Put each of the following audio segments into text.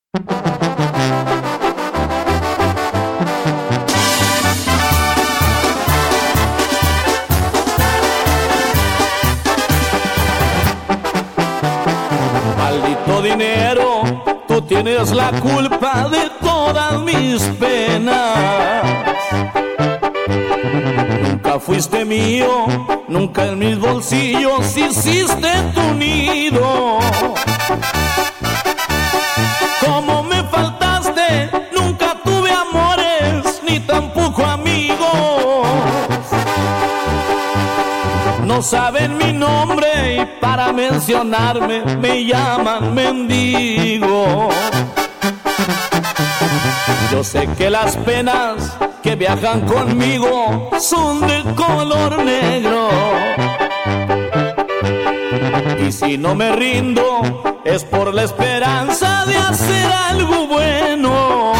Maldito dinero, tú tienes la culpa de todas mis penas. Nunca fuiste mío, nunca en mis bolsillos hiciste tu nido. Como me faltaste, nunca tuve amores, ni tampoco amigos. No saben mi nombre y para mencionarme me llaman mendigo. Yo sé que las penas que viajan conmigo son de color negro. Y si no me rindo es por la esperanza de hacer algo bueno.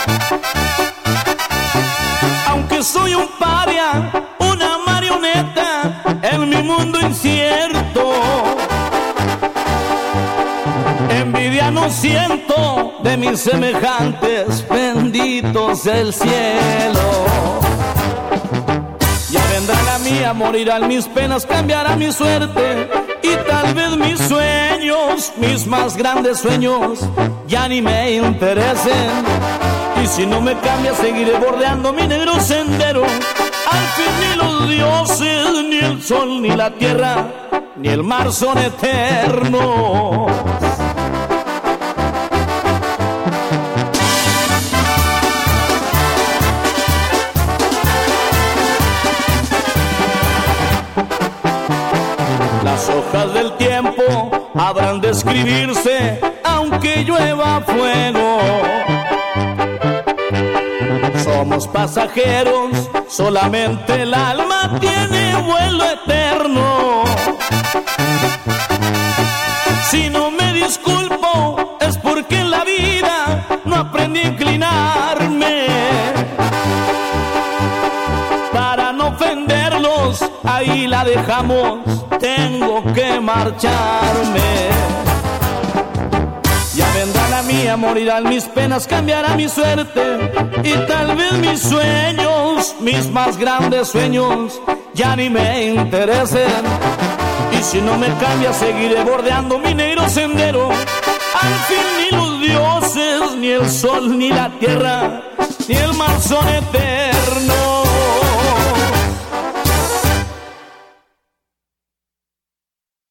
Aunque soy un paria, una marioneta en mi mundo incierto, envidia no siento de mis semejantes, benditos del cielo. Ya vendrá la mía, morirán mis penas, cambiará mi suerte y tal vez mis sueños, mis más grandes sueños, ya ni me interesen. Y si no me cambia, seguiré bordeando mi negro sendero. Al fin ni los dioses, ni el sol, ni la tierra, ni el mar son eternos. Las hojas del tiempo habrán de escribirse aunque llueva fuego. Somos pasajeros, solamente el alma tiene vuelo eterno. Si no me disculpo es porque en la vida no aprendí a inclinarme. Para no ofenderlos, ahí la dejamos, tengo que marcharme. Ya vendrá la mía, morirán mis penas, cambiará mi suerte y tal vez mis sueños, mis más grandes sueños, ya ni me interesen. Y si no me cambia, seguiré bordeando mi negro sendero. Al fin ni los dioses, ni el sol, ni la tierra, ni el mar son eternos.